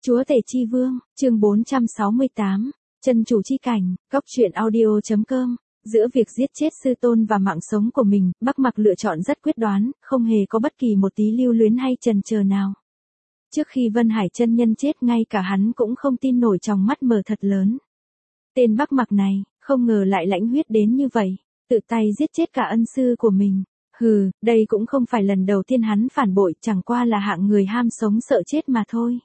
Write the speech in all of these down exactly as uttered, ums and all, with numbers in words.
Chúa Tể Chi Vương, chương bốn trăm sáu mươi tám, chân chủ chi cảnh, góc truyện audio chấm com. Giữa việc giết chết sư tôn và mạng sống của mình, Bắc Mặc lựa chọn rất quyết đoán, không hề có bất kỳ một tí lưu luyến hay chần chờ nào. Trước khi Vân Hải chân nhân chết, ngay cả hắn cũng không tin nổi, trong mắt mở thật lớn. Tên Bắc Mặc này, không ngờ lại lãnh huyết đến như vậy, tự tay giết chết cả ân sư của mình. Hừ, đây cũng không phải lần đầu tiên hắn phản bội, chẳng qua là hạng người ham sống sợ chết mà thôi.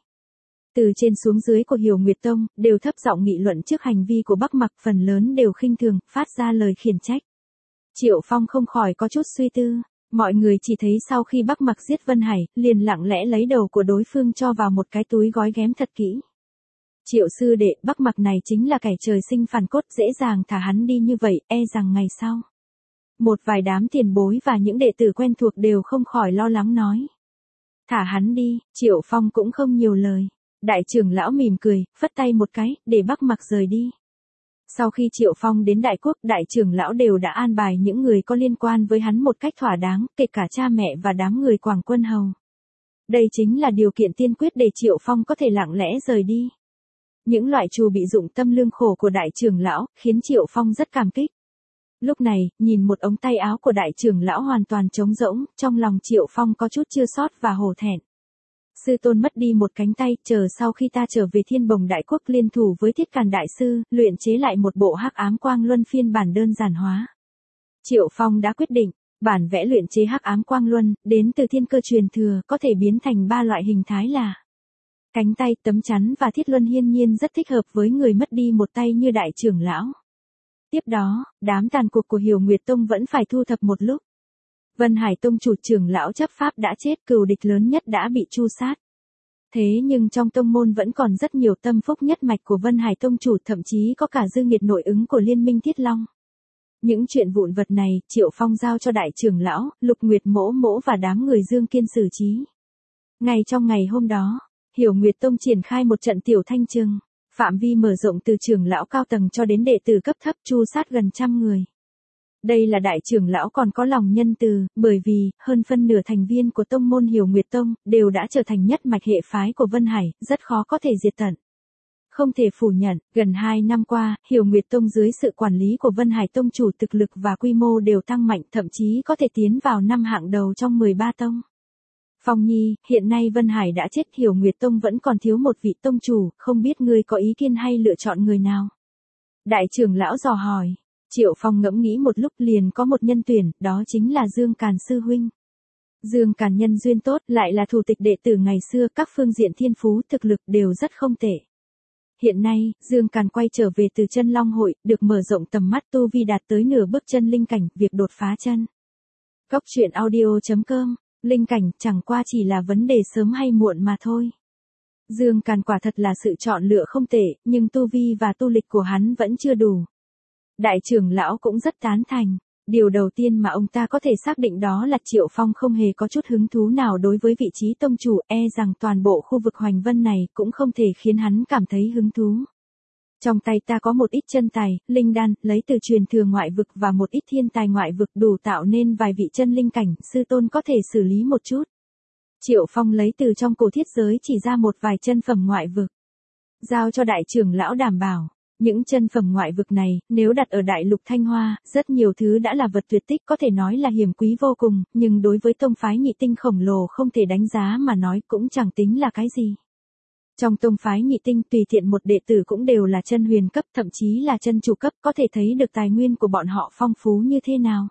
Từ trên xuống dưới của Hiểu Nguyệt Tông, đều thấp giọng nghị luận trước hành vi của Bắc Mặc, phần lớn đều khinh thường, phát ra lời khiển trách. Triệu Phong không khỏi có chút suy tư, mọi người chỉ thấy sau khi Bắc Mặc giết Vân Hải, liền lặng lẽ lấy đầu của đối phương cho vào một cái túi gói ghém thật kỹ. Triệu sư đệ, Bắc Mặc này chính là kẻ trời sinh phản cốt, dễ dàng thả hắn đi như vậy, e rằng ngày sau. Một vài đám tiền bối và những đệ tử quen thuộc đều không khỏi lo lắng nói. Thả hắn đi, Triệu Phong cũng không nhiều lời. Đại trưởng lão mỉm cười, phất tay một cái, để Bắc Mặc rời đi. Sau khi Triệu Phong đến Đại Quốc, đại trưởng lão đều đã an bài những người có liên quan với hắn một cách thỏa đáng, kể cả cha mẹ và đám người Quảng Quân Hầu. Đây chính là điều kiện tiên quyết để Triệu Phong có thể lặng lẽ rời đi. Những loại trù bị dụng tâm lương khổ của đại trưởng lão, khiến Triệu Phong rất cảm kích. Lúc này, nhìn một ống tay áo của đại trưởng lão hoàn toàn trống rỗng, trong lòng Triệu Phong có chút chua xót và hổ thẹn. Sư tôn mất đi một cánh tay, chờ sau khi ta trở về Thiên Bồng Đại Quốc liên thủ với Thiết Càn Đại Sư, luyện chế lại một bộ Hắc Ám Quang Luân phiên bản đơn giản hóa. Triệu Phong đã quyết định, bản vẽ luyện chế Hắc Ám Quang Luân, đến từ thiên cơ truyền thừa, có thể biến thành ba loại hình thái là cánh tay, tấm chắn và thiết luân, hiên nhiên rất thích hợp với người mất đi một tay như đại trưởng lão. Tiếp đó, đám tàn cuộc của Hiểu Nguyệt Tông vẫn phải thu thập một lúc. Vân Hải Tông chủ trưởng lão chấp pháp đã chết, cừu địch lớn nhất đã bị tru sát. Thế nhưng trong tông môn vẫn còn rất nhiều tâm phúc nhất mạch của Vân Hải Tông chủ, thậm chí có cả dư nghiệt nội ứng của Liên minh Thiết Long. Những chuyện vụn vật này, Triệu Phong giao cho đại trưởng lão, Lục Nguyệt Mỗ Mỗ và đám người Dương Kiên xử trí. Ngay trong ngày hôm đó, Hiểu Nguyệt Tông triển khai một trận tiểu thanh trừng, phạm vi mở rộng từ trưởng lão cao tầng cho đến đệ tử cấp thấp, tru sát gần trăm người. Đây là đại trưởng lão còn có lòng nhân từ, bởi vì, hơn phân nửa thành viên của tông môn Hiểu Nguyệt Tông, đều đã trở thành nhất mạch hệ phái của Vân Hải, rất khó có thể diệt tận. Không thể phủ nhận, gần hai năm qua, Hiểu Nguyệt Tông dưới sự quản lý của Vân Hải Tông chủ, thực lực và quy mô đều tăng mạnh, thậm chí có thể tiến vào năm hạng đầu trong mười ba tông. Phong Nhi, hiện nay Vân Hải đã chết, Hiểu Nguyệt Tông vẫn còn thiếu một vị tông chủ, không biết ngươi có ý kiến hay lựa chọn người nào? Đại trưởng lão dò hỏi. Triệu Phong ngẫm nghĩ một lúc, liền có một nhân tuyển, đó chính là Dương Càn sư huynh. Dương Càn nhân duyên tốt, lại là thủ tịch đệ tử ngày xưa, các phương diện thiên phú, thực lực đều rất không tệ. Hiện nay, Dương Càn quay trở về từ Chân Long hội, được mở rộng tầm mắt, tu vi đạt tới nửa bước chân linh cảnh, việc đột phá chân. Góc truyện audio chấm com, linh cảnh chẳng qua chỉ là vấn đề sớm hay muộn mà thôi. Dương Càn quả thật là sự chọn lựa không tệ, nhưng tu vi và tu lịch của hắn vẫn chưa đủ. Đại trưởng lão cũng rất tán thành. Điều đầu tiên mà ông ta có thể xác định đó là Triệu Phong không hề có chút hứng thú nào đối với vị trí tông chủ, e rằng toàn bộ khu vực Hoành Vân này cũng không thể khiến hắn cảm thấy hứng thú. Trong tay ta có một ít chân tài, linh đan, lấy từ truyền thừa ngoại vực và một ít thiên tài ngoại vực, đủ tạo nên vài vị chân linh cảnh, sư tôn có thể xử lý một chút. Triệu Phong lấy từ trong cổ thiết giới chỉ ra một vài chân phẩm ngoại vực. Giao cho đại trưởng lão đảm bảo. Những chân phẩm ngoại vực này, nếu đặt ở đại lục Thanh Hoa, rất nhiều thứ đã là vật tuyệt tích, có thể nói là hiểm quý vô cùng, nhưng đối với tông phái nhị tinh khổng lồ không thể đánh giá mà nói, cũng chẳng tính là cái gì. Trong tông phái nhị tinh, tùy tiện một đệ tử cũng đều là chân huyền cấp, thậm chí là chân chủ cấp, có thể thấy được tài nguyên của bọn họ phong phú như thế nào.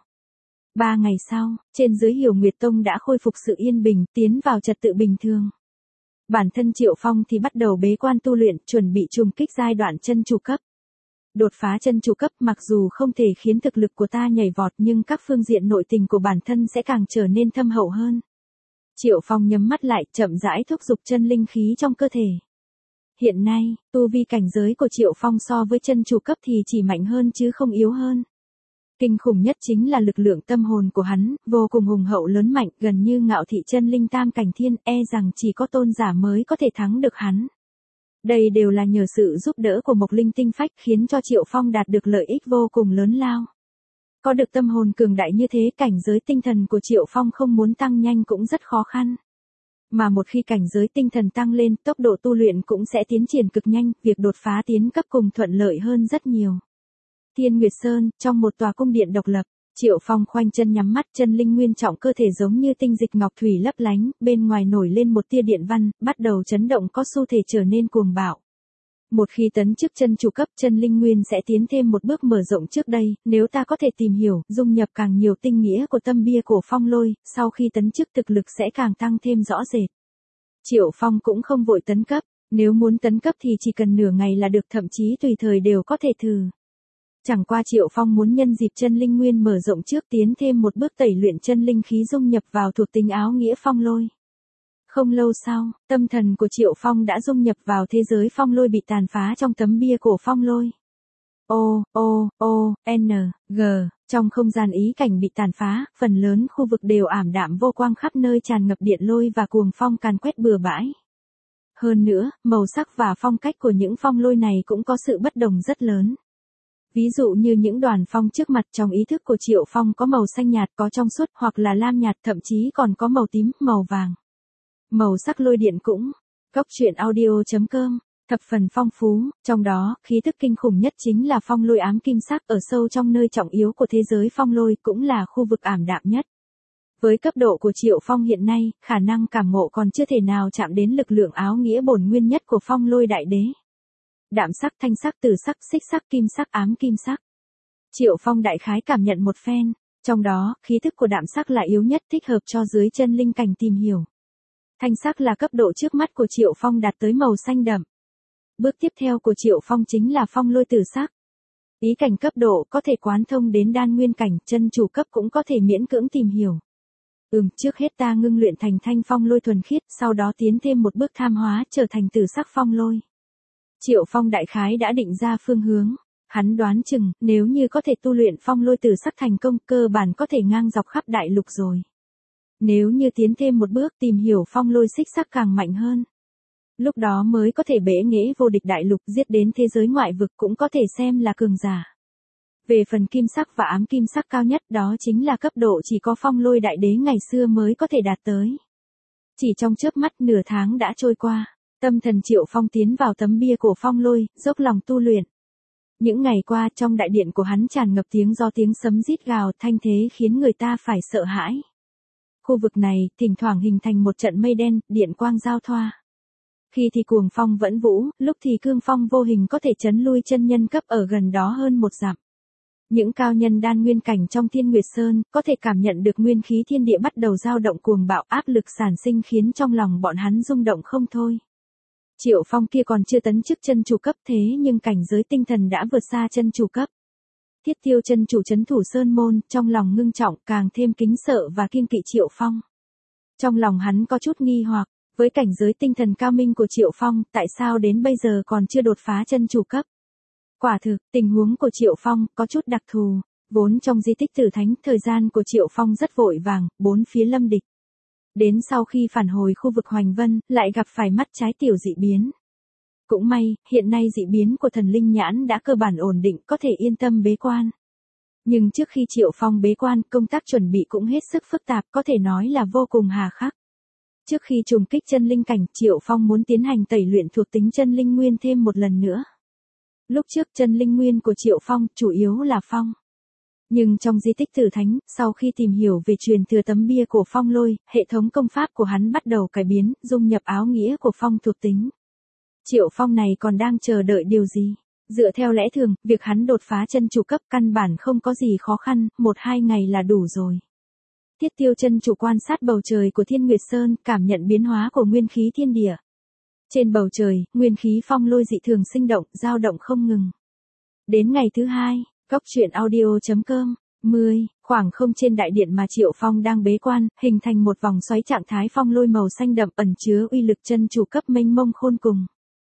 Ba ngày sau, trên dưới Hiểu Nguyệt Tông đã khôi phục sự yên bình, tiến vào trật tự bình thường. Bản thân Triệu Phong thì bắt đầu bế quan tu luyện, chuẩn bị trùng kích giai đoạn chân chủ cấp. Đột phá chân chủ cấp mặc dù không thể khiến thực lực của ta nhảy vọt, nhưng các phương diện nội tình của bản thân sẽ càng trở nên thâm hậu hơn. Triệu Phong nhắm mắt lại, chậm rãi thúc giục chân linh khí trong cơ thể. Hiện nay, tu vi cảnh giới của Triệu Phong so với chân chủ cấp thì chỉ mạnh hơn chứ không yếu hơn. Kinh khủng nhất chính là lực lượng tâm hồn của hắn, vô cùng hùng hậu lớn mạnh, gần như ngạo thị chân linh tam cảnh thiên, e rằng chỉ có tôn giả mới có thể thắng được hắn. Đây đều là nhờ sự giúp đỡ của Mộc Linh tinh phách, khiến cho Triệu Phong đạt được lợi ích vô cùng lớn lao. Có được tâm hồn cường đại như thế, cảnh giới tinh thần của Triệu Phong không muốn tăng nhanh cũng rất khó khăn. Mà một khi cảnh giới tinh thần tăng lên, tốc độ tu luyện cũng sẽ tiến triển cực nhanh, việc đột phá tiến cấp cùng thuận lợi hơn rất nhiều. Thiên Nguyệt Sơn, trong một tòa cung điện độc lập, Triệu Phong khoanh chân nhắm mắt, chân linh nguyên trọng cơ thể giống như tinh dịch ngọc thủy lấp lánh, bên ngoài nổi lên một tia điện văn, bắt đầu chấn động có xu thể trở nên cuồng bạo. Một khi tấn chức chân chủ cấp, chân linh nguyên sẽ tiến thêm một bước mở rộng trước đây, nếu ta có thể tìm hiểu, dung nhập càng nhiều tinh nghĩa của tâm bia cổ phong lôi, sau khi tấn chức thực lực sẽ càng tăng thêm rõ rệt. Triệu Phong cũng không vội tấn cấp, nếu muốn tấn cấp thì chỉ cần nửa ngày là được, thậm chí tùy thời đều có thể thử. Chẳng qua Triệu Phong muốn nhân dịp chân linh nguyên mở rộng trước tiến thêm một bước tẩy luyện chân linh khí dung nhập vào thuộc tính áo nghĩa phong lôi. Không lâu sau, tâm thần của Triệu Phong đã dung nhập vào thế giới phong lôi bị tàn phá trong tấm bia cổ phong lôi. O, O, O, N, G, trong không gian ý cảnh bị tàn phá, phần lớn khu vực đều ảm đạm vô quang, khắp nơi tràn ngập điện lôi và cuồng phong càn quét bừa bãi. Hơn nữa, màu sắc và phong cách của những phong lôi này cũng có sự bất đồng rất lớn. Ví dụ như những đoàn phong trước mặt, trong ý thức của Triệu Phong có màu xanh nhạt, có trong suốt hoặc là lam nhạt, thậm chí còn có màu tím, màu vàng. Màu sắc lôi điện cũng. Cốc truyện audio chấm com, thập phần phong phú, trong đó, khí thức kinh khủng nhất chính là phong lôi ám kim sắc, ở sâu trong nơi trọng yếu của thế giới phong lôi, cũng là khu vực ảm đạm nhất. Với cấp độ của Triệu Phong hiện nay, khả năng cảm ngộ còn chưa thể nào chạm đến lực lượng áo nghĩa bổn nguyên nhất của phong lôi đại đế. Đạm sắc, thanh sắc, tử sắc, xích sắc, kim sắc, ám kim sắc. Triệu Phong đại khái cảm nhận một phen, trong đó, khí thức của đạm sắc là yếu nhất, thích hợp cho dưới chân linh cảnh tìm hiểu. Thanh sắc là cấp độ trước mắt của Triệu Phong đạt tới màu xanh đậm. Bước tiếp theo của Triệu Phong chính là phong lôi tử sắc. Ý cảnh cấp độ có thể quán thông đến đan nguyên cảnh, chân chủ cấp cũng có thể miễn cưỡng tìm hiểu. Ừm, trước hết ta ngưng luyện thành thanh phong lôi thuần khiết, sau đó tiến thêm một bước tham hóa, trở thành tử sắc phong lôi. Triệu Phong đại khái đã định ra phương hướng. Hắn đoán chừng, nếu như có thể tu luyện phong lôi tử sắc thành công, cơ bản có thể ngang dọc khắp đại lục rồi. Nếu như tiến thêm một bước tìm hiểu phong lôi xích sắc càng mạnh hơn, lúc đó mới có thể bẽ nghễ vô địch đại lục, giết đến thế giới ngoại vực, cũng có thể xem là cường giả. Về phần kim sắc và ám kim sắc cao nhất, đó chính là cấp độ chỉ có phong lôi đại đế ngày xưa mới có thể đạt tới. Chỉ trong chớp mắt nửa tháng đã trôi qua, tâm thần Triệu Phong tiến vào tấm bia cổ phong lôi, dốc lòng tu luyện. Những ngày qua, trong đại điện của hắn tràn ngập tiếng do tiếng sấm rít gào, thanh thế khiến người ta phải sợ hãi. Khu vực này, thỉnh thoảng hình thành một trận mây đen, điện quang giao thoa. Khi thì cuồng phong vẫn vũ, lúc thì cương phong vô hình có thể chấn lui chân nhân cấp ở gần đó hơn một dặm. Những cao nhân đan nguyên cảnh trong Thiên Nguyệt Sơn, có thể cảm nhận được nguyên khí thiên địa bắt đầu dao động cuồng bạo, áp lực sản sinh khiến trong lòng bọn hắn rung động không thôi. Triệu Phong kia còn chưa tấn chức chân chủ cấp, thế nhưng cảnh giới tinh thần đã vượt xa chân chủ cấp. Thiết Tiêu chân chủ trấn thủ sơn môn, trong lòng ngưng trọng, càng thêm kính sợ và kiêng kỵ Triệu Phong. Trong lòng hắn có chút nghi hoặc, với cảnh giới tinh thần cao minh của Triệu Phong, tại sao đến bây giờ còn chưa đột phá chân chủ cấp? Quả thực, tình huống của Triệu Phong có chút đặc thù, vốn trong di tích Tử Thánh, thời gian của Triệu Phong rất vội vàng, bốn phía lâm địch. Đến sau khi phản hồi khu vực Hoành Vân, lại gặp phải mắt trái tiểu dị biến. Cũng may, hiện nay dị biến của thần linh nhãn đã cơ bản ổn định, có thể yên tâm bế quan. Nhưng trước khi Triệu Phong bế quan, công tác chuẩn bị cũng hết sức phức tạp, có thể nói là vô cùng hà khắc. Trước khi trùng kích chân linh cảnh, Triệu Phong muốn tiến hành tẩy luyện thuộc tính chân linh nguyên thêm một lần nữa. Lúc trước chân linh nguyên của Triệu Phong chủ yếu là phong. Nhưng trong di tích Tử Thánh, sau khi tìm hiểu về truyền thừa tấm bia cổ phong lôi, hệ thống công pháp của hắn bắt đầu cải biến, dung nhập áo nghĩa của phong thuộc tính. Triệu Phong này còn đang chờ đợi điều gì? Dựa theo lẽ thường, việc hắn đột phá chân chủ cấp căn bản không có gì khó khăn, một hai ngày là đủ rồi. Thiết Tiêu chân chủ quan sát bầu trời của Thiên Nguyệt Sơn, cảm nhận biến hóa của nguyên khí thiên địa. Trên bầu trời, nguyên khí phong lôi dị thường sinh động, dao động không ngừng. Đến ngày thứ hai, cốc truyện audio chấm com, mười, khoảng không trên đại điện mà Triệu Phong đang bế quan, hình thành một vòng xoáy trạng thái phong lôi màu xanh đậm ẩn chứa uy lực chân chủ cấp mênh mông khôn cùng.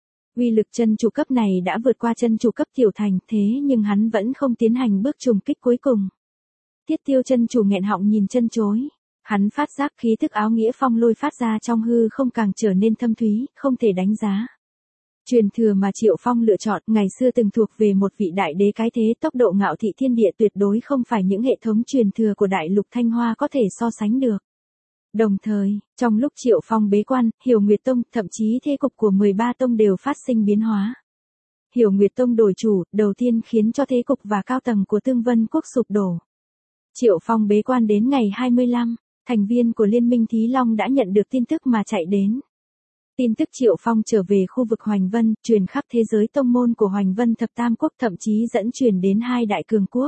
Uy lực chân chủ cấp này đã vượt qua chân chủ cấp tiểu thành, thế nhưng hắn vẫn không tiến hành bước trùng kích cuối cùng. Thiết Tiêu chân chủ nghẹn họng nhìn chân chối. Hắn phát giác khí thức áo nghĩa phong lôi phát ra trong hư không càng trở nên thâm thúy, không thể đánh giá. Truyền thừa mà Triệu Phong lựa chọn ngày xưa từng thuộc về một vị đại đế cái thế, tốc độ ngạo thị thiên địa tuyệt đối không phải những hệ thống truyền thừa của đại lục Thanh Hoa có thể so sánh được. Đồng thời, trong lúc Triệu Phong bế quan, Hiểu Nguyệt Tông, thậm chí thế cục của mười ba tông đều phát sinh biến hóa. Hiểu Nguyệt Tông đổi chủ, đầu tiên khiến cho thế cục và cao tầng của Tương Vân Quốc sụp đổ. Triệu Phong bế quan đến ngày hai mươi lăm, thành viên của Liên minh Thí Long đã nhận được tin tức mà chạy đến. Tin tức Triệu Phong trở về khu vực Hoành Vân, truyền khắp thế giới tông môn của Hoành Vân Thập Tam Quốc, thậm chí dẫn truyền đến hai đại cường quốc.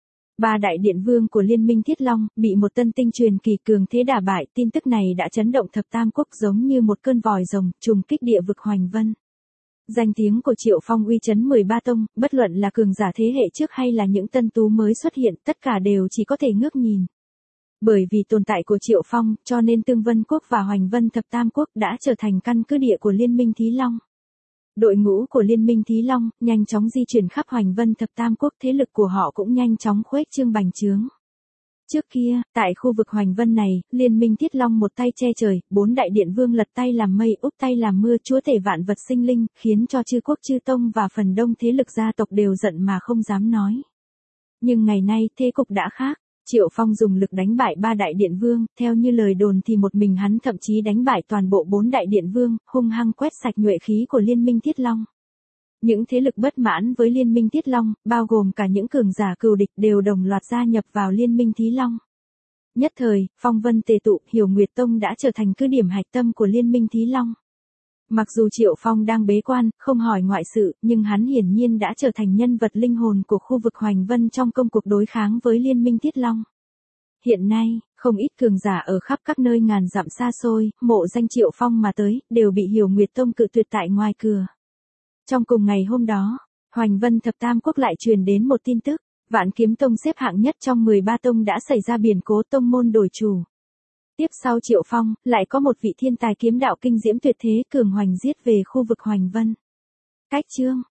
Ba đại điện vương của Liên minh Thiết Long, bị một tân tinh truyền kỳ cường thế đả bại, tin tức này đã chấn động Thập Tam Quốc giống như một cơn vòi rồng, trùng kích địa vực Hoành Vân. Danh tiếng của Triệu Phong uy chấn mười ba tông, bất luận là cường giả thế hệ trước hay là những tân tú mới xuất hiện, tất cả đều chỉ có thể ngước nhìn. Bởi vì tồn tại của Triệu Phong, cho nên Tương Vân Quốc và Hoành Vân Thập Tam Quốc đã trở thành căn cứ địa của Liên minh Thí Long. Đội ngũ của Liên minh Thí Long nhanh chóng di chuyển khắp Hoành Vân Thập Tam Quốc, thế lực của họ cũng nhanh chóng khuếch trương bành trướng. Trước kia, tại khu vực Hoành Vân này, Liên minh Thiết Long một tay che trời, bốn đại điện vương lật tay làm mây, úp tay làm mưa, chúa tể vạn vật sinh linh, khiến cho chư quốc chư tông và phần đông thế lực gia tộc đều giận mà không dám nói. Nhưng ngày nay, thế cục đã khác. Triệu Phong dùng lực đánh bại ba đại điện vương, theo như lời đồn thì một mình hắn thậm chí đánh bại toàn bộ bốn đại điện vương, hung hăng quét sạch nhuệ khí của Liên minh Thiết Long. Những thế lực bất mãn với Liên minh Thiết Long, bao gồm cả những cường giả cừu địch, đều đồng loạt gia nhập vào Liên minh Thí Long. Nhất thời, phong vân tề tụ, Hiểu Nguyệt Tông đã trở thành cứ điểm hạch tâm của Liên minh Thí Long. Mặc dù Triệu Phong đang bế quan, không hỏi ngoại sự, nhưng hắn hiển nhiên đã trở thành nhân vật linh hồn của khu vực Hoành Vân trong công cuộc đối kháng với Liên minh Thiết Long. Hiện nay, không ít cường giả ở khắp các nơi ngàn dặm xa xôi, mộ danh Triệu Phong mà tới, đều bị Hiểu Nguyệt Tông cự tuyệt tại ngoài cửa. Trong cùng ngày hôm đó, Hoành Vân Thập Tam Quốc lại truyền đến một tin tức, Vạn Kiếm Tông xếp hạng nhất trong mười ba tông đã xảy ra biến cố, tông môn đổi chủ. Tiếp sau Triệu Phong, lại có một vị thiên tài kiếm đạo kinh diễm tuyệt thế cường hoành giết về khu vực Hoành Vân. Cách chương